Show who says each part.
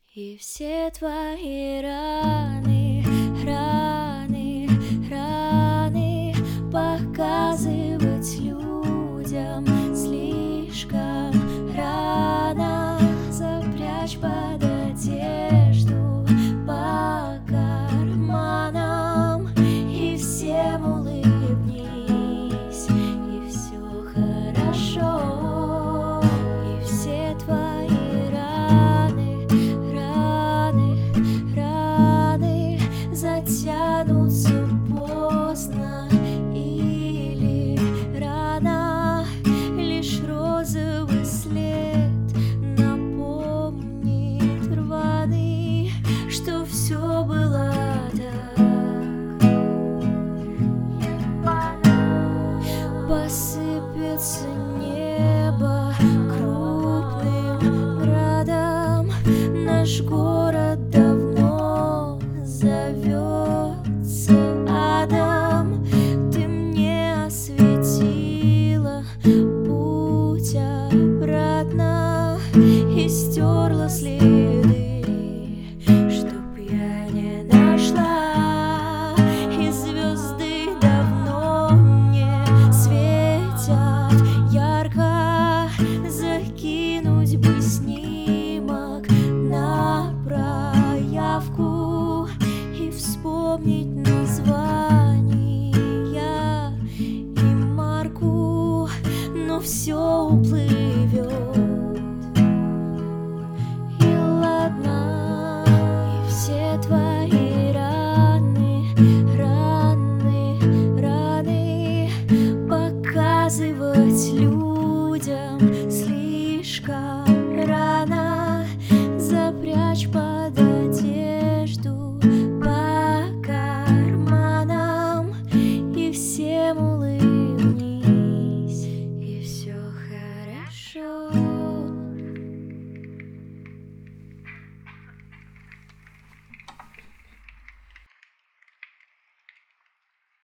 Speaker 1: И все твои раны, раны, раны показывать людям слишком рано. Запрячь под одежду по карманам и всем улыбнись, и все хорошо. И все твои раны, раны затянутся поздно или рано. Лишь розовый след напомнит рваный, что все было так. Посыпется небо крупным градом. Наш город давно зовется адом. Ты мне осветила путь обратно и стерла след.